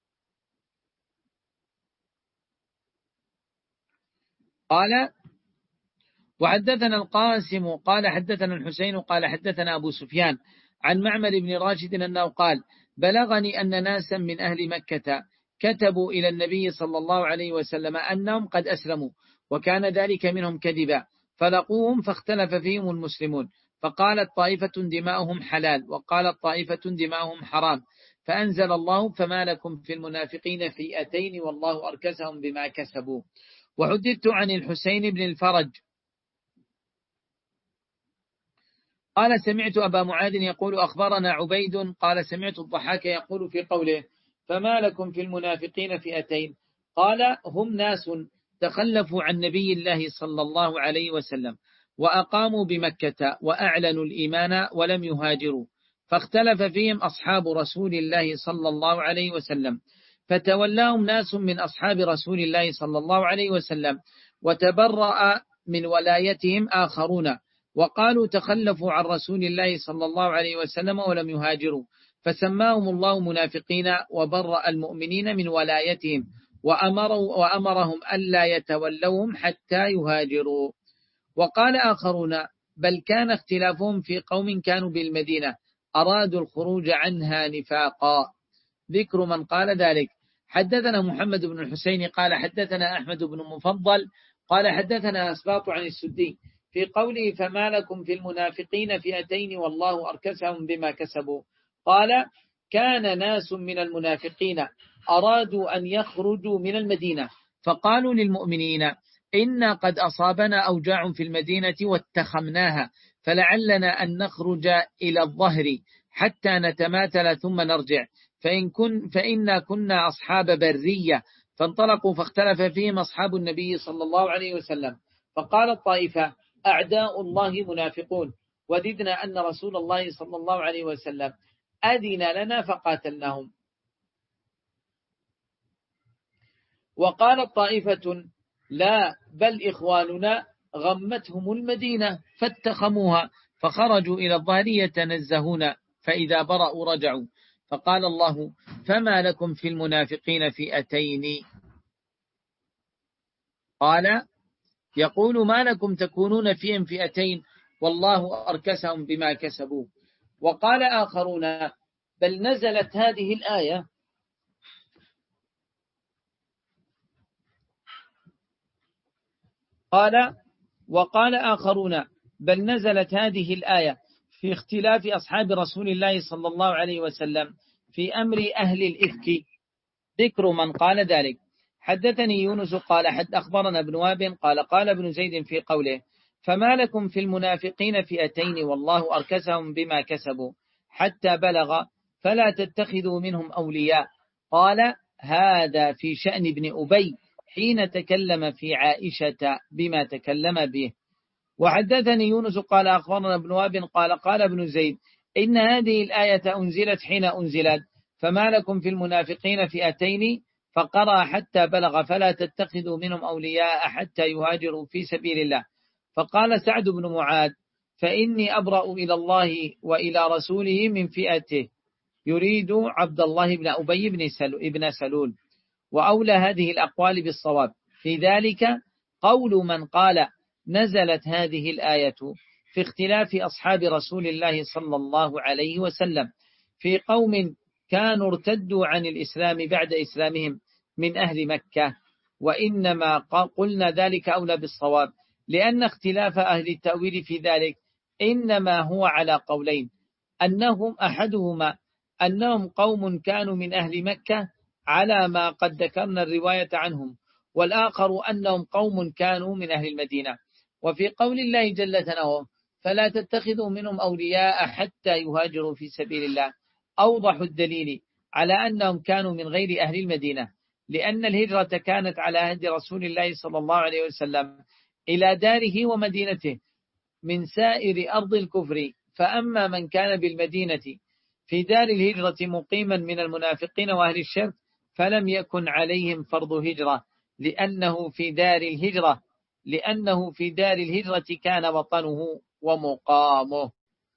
قال: وحدثنا القاسم قال حدثنا الحسين قال حدثنا أبو سفيان عن معمر بن راشد أنه قال: بلغني أن ناسا من أهل مكة كتبوا إلى النبي صلى الله عليه وسلم أنهم قد أسلموا، وكان ذلك منهم كذبا، فلقوهم فاختلف فيهم المسلمون، فقالت طائفة دماؤهم حلال، وقالت طائفة دماؤهم حرام، فأنزل الله: فما لكم في المنافقين فئتين والله أركسهم بما كسبوا. وحدثت عن الحسين بن الفرج قال: سمعت أبا معاذ يقول: أخبرنا عبيد قال: سمعت الضحاك يقول في قوله: فما لكم في المنافقين فئتين، قال: هم ناس تخلفوا عن نبي الله صلى الله عليه وسلم وأقاموا بمكة وأعلنوا الإيمان ولم يهاجروا، فاختلف فيهم أصحاب رسول الله صلى الله عليه وسلم، فتولاهم ناس من أصحاب رسول الله صلى الله عليه وسلم، وتبرأ من ولايتهم آخرون، وقالوا تخلفوا عن رسول الله صلى الله عليه وسلم ولم يهاجروا، فسماهم الله منافقين، وبرأ المؤمنين من ولايتهم، وأمروا وأمرهم ألا يتولوهم حتى يهاجروا. وقال آخرون: بل كان اختلافهم في قوم كانوا بالمدينة أرادوا الخروج عنها نفاقا. ذكر من قال ذلك. حدثنا محمد بن الحسين قال حدثنا أحمد بن مفضل قال حدثنا أسباط عن السدي في قوله: فما لكم في المنافقين فئتين والله أركسهم بما كسبوا، قال: كان ناس من المنافقين أرادوا أن يخرجوا من المدينة، فقالوا للمؤمنين: إنا قد أصابنا أوجاع في المدينة واتخمناها، فلعلنا أن نخرج إلى الظهر حتى نتماثل ثم نرجع، فإن كن فإنا كنا أصحاب برية، فانطلقوا فاختلف فيهم أصحاب النبي صلى الله عليه وسلم، فقال الطائفة: أعداء الله منافقون، وددنا أن رسول الله صلى الله عليه وسلم أذن لنا فقاتلناهم. وقال الطائفة: لا، بل إخواننا غمتهم المدينة فاتخموها، فخرجوا إلى الظهر يتنزهون، فإذا برأوا رجعوا. فقال الله: فما لكم في المنافقين فئتين، قال: يقول: ما لكم تكونون فيهم فئتين والله أركسهم بما كسبوا. وقال آخرون: بل نزلت هذه الآية قال وقال آخرون بل نزلت هذه الآية في اختلاف أصحاب رسول الله صلى الله عليه وسلم في أمر أهل الإفك. ذكر من قال ذلك. حدثني يونس قال حد أخبرنا ابن وهب قال قال ابن زيد في قوله فما لكم في المنافقين فئتين والله أركسهم بما كسبوا حتى بلغ فلا تتخذوا منهم أولياء. قال هذا في شأن ابن أبي حين تكلم في عائشة بما تكلم به. وحدثني يونس قال أخبرنا ابن وهب قال قال ابن زيد إن هذه الآية أنزلت حين أنزلت فما لكم في المنافقين فئتين فقرأ حتى بلغ فلا تتخذوا منهم أولياء حتى يهاجروا في سبيل الله. فقال سعد بن معاذ فإني أبرأ إلى الله وإلى رسوله من فئته، يريد عبد الله بن أبي بن سلول. وأولى هذه الأقوال بالصواب في ذلك قول من قال نزلت هذه الآية في اختلاف أصحاب رسول الله صلى الله عليه وسلم في قوم كانوا ارتدوا عن الإسلام بعد إسلامهم من أهل مكة. وإنما قلنا ذلك أولى بالصواب لأن اختلاف أهل التأويل في ذلك إنما هو على قولين، أنهم أحدهما أنهم قوم كانوا من أهل مكة على ما قد ذكرنا الرواية عنهم، والآخر أنهم قوم كانوا من أهل المدينة. وفي قول الله جل ثناؤه فلا تتخذوا منهم أولياء حتى يهاجروا في سبيل الله أوضح الدليل على أنهم كانوا من غير أهل المدينة، لأن الهجرة كانت على عهد رسول الله صلى الله عليه وسلم إلى داره ومدينته من سائر أرض الكفر. فأما من كان بالمدينة في دار الهجرة مقيما من المنافقين وأهل الشرك فلم يكن عليهم فرض هجرة لأنه في دار الهجرة لأنه في دار الهجرة كان وطنه ومقامه.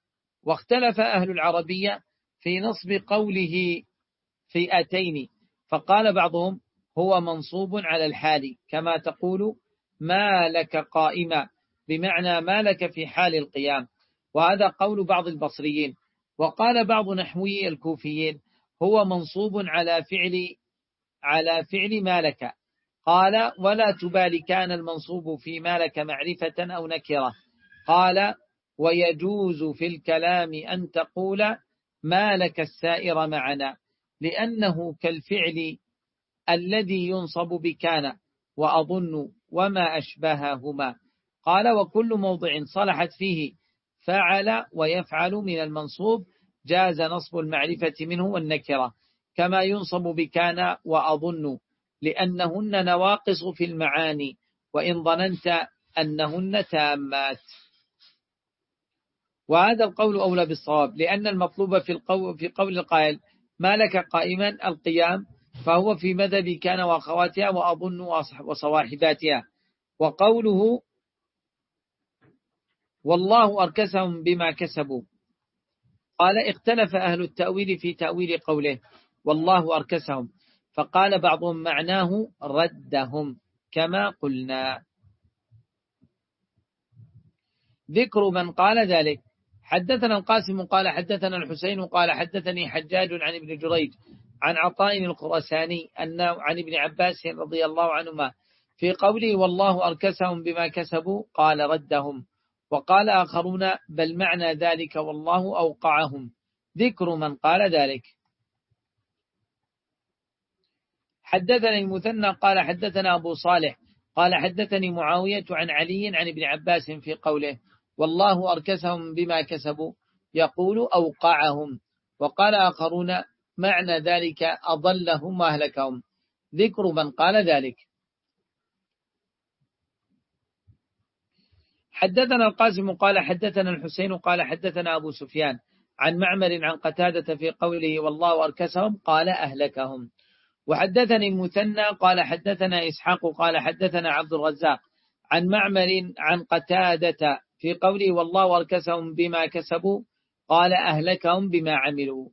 واختلف أهل العربية في نصب قوله فئتين، فقال بعضهم هو منصوب على الحال كما تقول ما لك قائما بمعنى ما لك في حال القيام، وهذا قول بعض البصريين. وقال بعض نحوي الكوفيين هو منصوب على فعل على فعل ما لك. قال ولا تبالي كان المنصوب في ما لك معرفة أو نكرة. قال ويجوز في الكلام أن تقول ما لك السائر معنا لأنه كالفعل الذي ينصب بكان وأظن وما أشبههما. قال وكل موضع صلحت فيه فعل ويفعل من المنصوب جاز نصب المعرفة منه والنكرة كما ينصب بكان وأظن لأنهن نواقص في المعاني وإن ظننت أنهن تامات. وهذا القول أولى بالصواب لأن المطلوب في القول في قول القائل ما لك قائما القيام فهو في مذهب كان وأخواتها وأظن وصواحباتها. وقوله والله أركسهم بما كسبوا قال اختلف أهل التأويل في تأويل قوله والله أركسهم، فقال بعضهم معناه ردهم كما قلنا. ذكر من قال ذلك. حدثنا القاسم قال حدثنا الحسين قال حدثني حجاج عن ابن جريج عن عطاء الخراساني أنه عن ابن عباس رضي الله عنهما في قوله والله أركسهم بما كسبوا قال ردهم. وقال آخرون بل معنى ذلك والله أوقعهم. ذكر من قال ذلك. حدثني المثنى قال حدثنا أبو صالح قال حدثني معاوية عن علي عن ابن عباس في قوله والله أركسهم بما كسبوا يقول أوقعهم. وقال آخرون معنى ذلك أضلهم وأهلكهم. ذكر من قال ذلك. حدثنا القاسم قال حدثنا الحسين قال حدثنا أبو سفيان عن معمر عن قتادة في قوله والله أركسهم قال أهلكهم. وحدثني المثنى قال حدثنا إسحاق قال حدثنا عبد الرزاق عن معمر عن قتادة في قوله والله أركسهم بما كسبوا قال أهلكهم بما عملوا.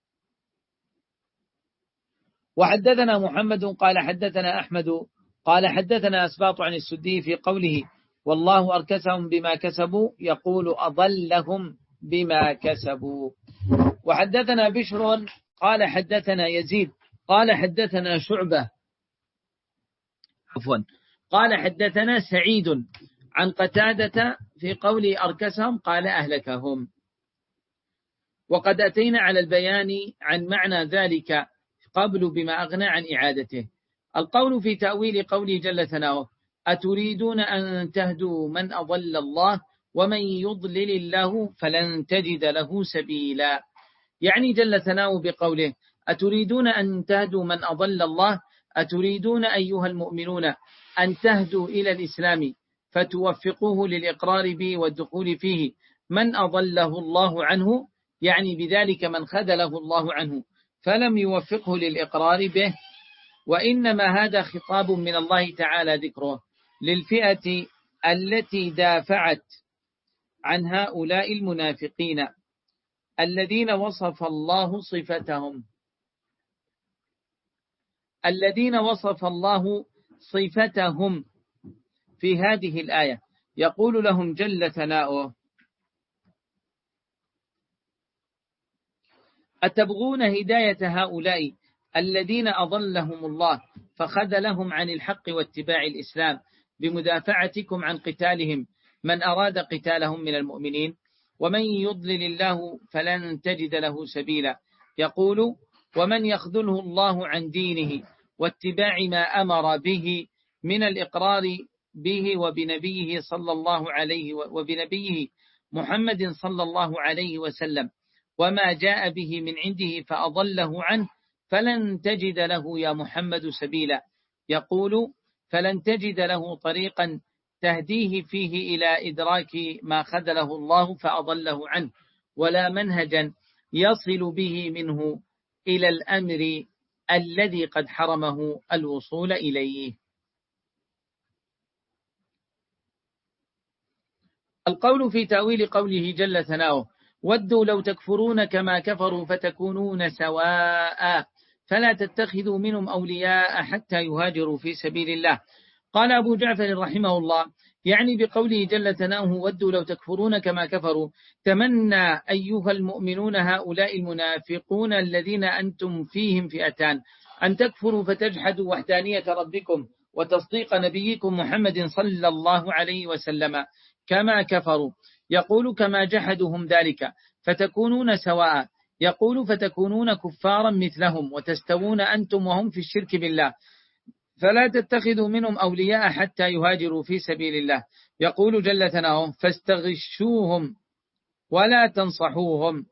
وحدثنا محمد قال حدثنا أحمد قال حدثنا أسباط عن السدي في قوله والله أركسهم بما كسبوا يقول أضلهم بما كسبوا. وحدثنا بشر قال حدثنا يزيد قال حدثنا شعبة عفوا قال حدثنا سعيد عن قتادة في قول أركسهم قال أهلكهم. وقد أتينا على البيان عن معنى ذلك قبل بما أغنى عن إعادته. القول في تأويل قوله جل ثناؤه أتريدون أن تهدوا من أضل الله ومن يضلل الله فلن تجد له سبيلا. يعني جل ثناؤه بقوله أتريدون أن تهدوا من أضل الله، أتريدون أيها المؤمنون أن تهدوا إلى الإسلام فتوفقوه للإقرار به والدخول فيه من أضله الله عنه، يعني بذلك من خذله الله عنه فلم يوفقه للإقرار به. وإنما هذا خطاب من الله تعالى ذكره للفئة التي دافعت عن هؤلاء المنافقين الذين وصف الله صفتهم الذين وصف الله صفتهم في هذه الآية. يقول لهم جل ثناؤه أتبغون هداية هؤلاء الذين أضلهم الله فخذلهم عن الحق واتباع الإسلام بمدافعتكم عن قتالهم من أراد قتالهم من المؤمنين، ومن يضلل الله فلن تجد له سبيلا. يقول ومن يخذله الله عن دينه واتباع ما أمر به من الإقرار به وبنبيه صلى الله عليه وبنبيه محمد صلى الله عليه وسلم وما جاء به من عنده فأضله عنه فلن تجد له يا محمد سبيلا. يقول فلن تجد له طريقا تهديه فيه إلى إدراك ما خذله الله فأضله عنه، ولا منهجا يصل به منه إلى الأمر الذي قد حرمه الوصول إليه. القول في تأويل قوله جل ثناؤه ودوا لو تكفرون كما كفروا فتكونون سواء فلا تتخذوا منهم أولياء حتى يهاجروا في سبيل الله. قال أبو جعفر رحمه الله يعني بقوله جل ثناؤه ودوا لو تكفرون كما كفروا تمنى أيها المؤمنون هؤلاء المنافقون الذين أنتم فيهم فئتان أن تكفروا فتجحدوا وحدانية ربكم وتصديق نبيكم محمد صلى الله عليه وسلم كما كفروا. يقول كما جحدهم ذلك فتكونون سواء، يقول فتكونون كفارا مثلهم وتستوون أنتم وهم في الشرك بالله فلا تتخذوا منهم أولياء حتى يهاجروا في سبيل الله. يقول جل ثناؤه فاستغشوهم ولا تنصحوهم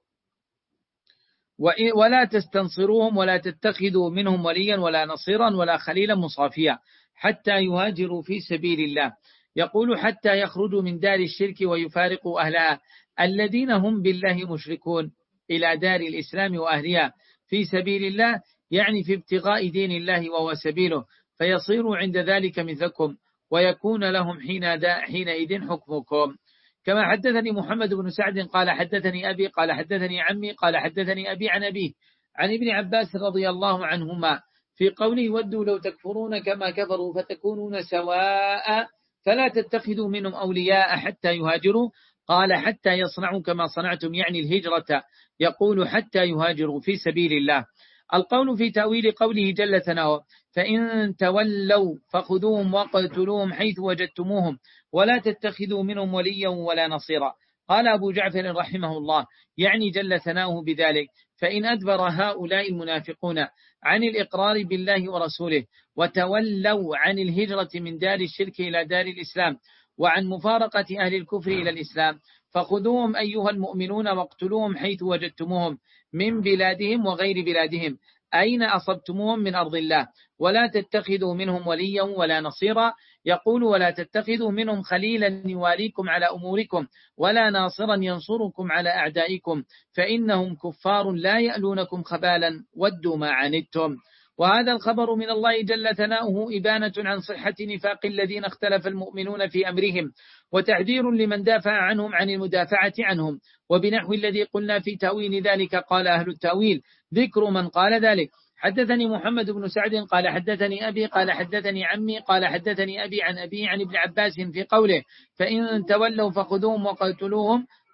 ولا تستنصروهم ولا تتخذوا منهم وليا ولا نصيرا ولا خليلا مصافيا حتى يهاجروا في سبيل الله. يقول حتى يخرجوا من دار الشرك ويفارقوا أهلها الذين هم بالله مشركون إلى دار الإسلام وأهلها في سبيل الله، يعني في ابتغاء دين الله وهو سبيله، فيصيروا عند ذلك مثلكم ويكون لهم حين حينئذ حكمكم. كما حدثني محمد بن سعد قال حدثني أبي قال حدثني عمي قال حدثني أبي عن أبيه عن ابن عباس رضي الله عنهما في قوله ودوا لو تكفرون كما كفروا فتكونون سواء فلا تتخذوا منهم أولياء حتى يهاجروا، قال حتى يصنعوا كما صنعتم يعني الهجرة، يقول حتى يهاجروا في سبيل الله. القول في تأويل قوله جل ثناؤه فإن تولوا فخذوهم وقتلوهم حيث وجدتموهم ولا تتخذوا منهم وليا ولا نصيرا. قال أبو جعفر رحمه الله يعني جل ثناؤه بذلك فإن أدبر هؤلاء المنافقون عن الإقرار بالله ورسوله وتولوا عن الهجرة من دار الشرك إلى دار الإسلام وعن مفارقة أهل الكفر إلى الإسلام فخذوهم أيها المؤمنون واقتلوهم حيث وجدتموهم من بلادهم وغير بلادهم أين أصبتموهم من أرض الله ولا تتخذوا منهم وليا ولا نصيرا. يقول ولا تتخذوا منهم خليلا يواليكم على أموركم ولا ناصرا ينصركم على أعدائكم فإنهم كفار لا يألونكم خبالا ودوا ما عنتم. وهذا الخبر من الله جل ثناؤه إبانة عن صحة نفاق الذين اختلف المؤمنون في أمرهم وتحذير لمن دافع عنهم عن المدافعة عنهم. وبنحو الذي قلنا في تأويل ذلك قال أهل التأويل ذكر من قال ذلك. حدثني محمد بن سعد قال حدثني أبي قال حدثني عمي قال حدثني أبي عن أبي عن ابن عباس في قوله فإن تولوا فخذوهم وقتلوهم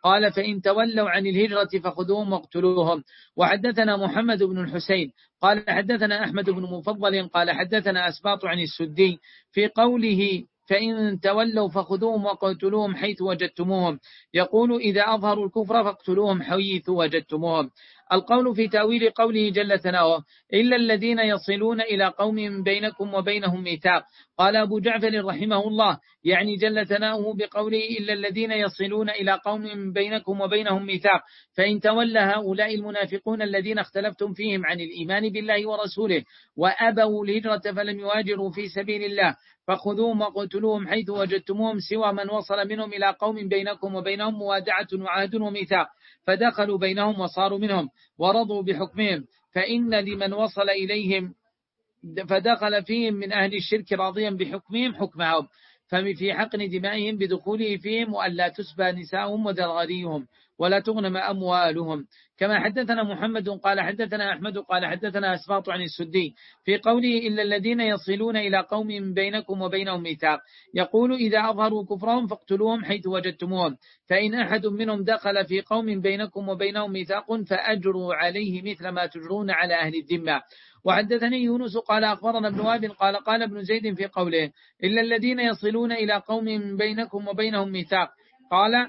قال فإن تولوا عن الهجرة فخذوهم واقتلوهم. وحدثنا محمد بن الحسين قال حدثنا أحمد بن مفضل قال حدثنا أسباط عن السدي في قوله فإن تولوا فخذوهم وقتلوهم حيث وجدتموهم، يقول إذا أظهروا الكفر فاقتلوهم حيث وجدتموهم. القول في تأويل قوله جل ثناؤه إلا الذين يصلون إلى قوم بينكم وبينهم ميثاق. قال أبو جعفر رحمه الله يعني جل ثناؤه بقوله إلا الذين يصلون إلى قوم بينكم وبينهم ميثاق، فإن تولى هؤلاء المنافقون الذين اختلفتم فيهم عن الإيمان بالله ورسوله وأبوا الهجرة فلم يهاجروا في سبيل الله فخذوهم وقتلوهم حيث وجدتموهم سوى من وصل منهم إلى قوم بينكم وبينهم موادعة وعهد وميثاق فدخلوا بينهم وصاروا منهم ورضوا بحكمهم، فإن لمن وصل إليهم فدخل فيهم من أهل الشرك راضيا بحكمهم حكمهم، ففي حقن دمائهم بدخوله فيهم وأن لا تسبى نساؤهم وذراريهم ولا تغنم أموالهم. كما حدثنا محمد قال حدثنا أحمد قال حدثنا أسباط عن السدي في قوله إلا الذين يصلون إلى قوم بينكم وبينهم ميثاق، يقول إذا أظهروا كفرهم فاقتلوهم حيث وجدتموهم، فإن أحد منهم دخل في قوم بينكم وبينهم ميثاق فأجروا عليه مثل ما تجرون على أهل الذمة. وحدثني يونس قال أخبرنا ابن وهب قال قال ابن زيد في قوله إلا الذين يصلون إلى قوم بينكم وبينهم ميثاق، قال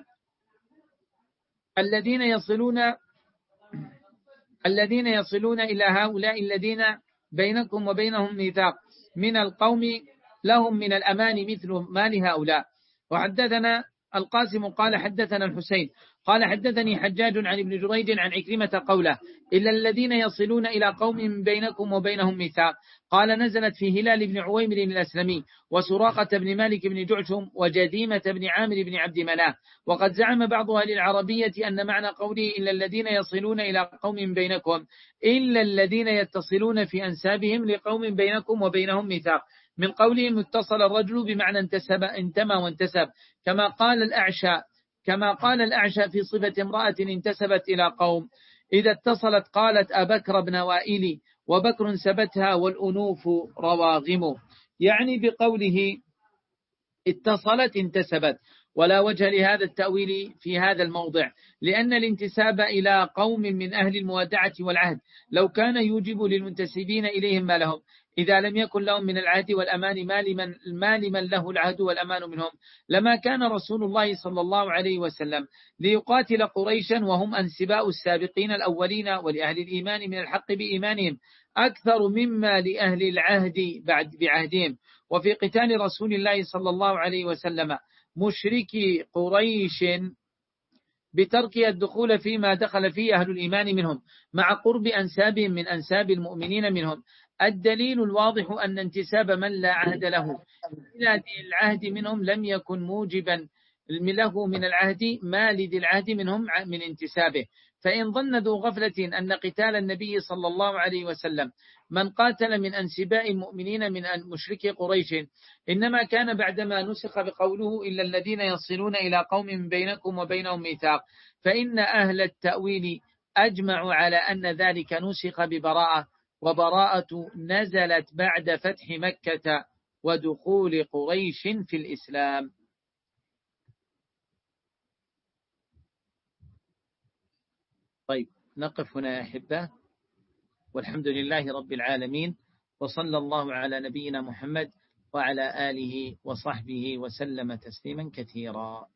الذين يصلون الذين يصلون إلى هؤلاء الذين بينكم وبينهم ميثاق من القوم لهم من الأمان مثل ما لهؤلاء. وحدثنا القاسم قال حدثنا الحسين قال حدثني حجاج عن ابن جريج عن عكرمة قوله إلا الذين يصلون إلى قوم بينكم وبينهم ميثاق، قال نزلت في هلال بن عويمر الأسلمي وسراقة بن مالك بن جعشم وجذيمة بن عامر بن عبد مناف. وقد زعم بعض أهل العربية أن معنى قوله إلا الذين يصلون إلى قوم بينكم إلا الذين يتصلون في أنسابهم لقوم بينكم وبينهم ميثاق، من قولهم اتصل الرجل بمعنى انتسب انتمى وانتسب، كما قال الأعشى كما قال الأعشى في صفة امرأة انتسبت إلى قوم إذا اتصلت قالت أبكر بن وائلي وبكر سبتها والأنوف رواغم، يعني بقوله اتصلت انتسبت. ولا وجه لهذا التأويل في هذا الموضع، لأن الانتساب إلى قوم من أهل الموادعة والعهد لو كان يوجب للمنتسبين إليهم ما لهم، إذا لم يكن لهم من العهد والأمان ما لمن, ما لمن له العهد والأمان منهم، لما كان رسول الله صلى الله عليه وسلم ليقاتل قريشا وهم أنسباء السابقين الأولين ولأهل الإيمان من الحق بإيمانهم أكثر مما لأهل العهد بعد بعهدهم. وفي قتال رسول الله صلى الله عليه وسلم مشركي قريش بترك الدخول فيما دخل فيه أهل الإيمان منهم مع قرب أنسابهم من أنساب المؤمنين منهم، الدليل الواضح أن انتساب من لا عهد له إلى ذي العهد منهم لم يكن موجبا له من العهد ما لذي العهد منهم من انتسابه. فإن ظن ذو غفلة أن قتال النبي صلى الله عليه وسلم من قاتل من أنسباء المؤمنين من مشركي قريش إنما كان بعدما نسخ بقوله إلا الذين يصلون إلى قوم بينكم وبينهم ميثاق، فإن أهل التأويل أجمعوا على أن ذلك نسخ ببراءة، وبراءة نزلت بعد فتح مكة ودخول قريش في الإسلام. طيب نقف هنا يا أحبة، والحمد لله رب العالمين، وصلى الله على نبينا محمد وعلى آله وصحبه وسلم تسليما كثيرا.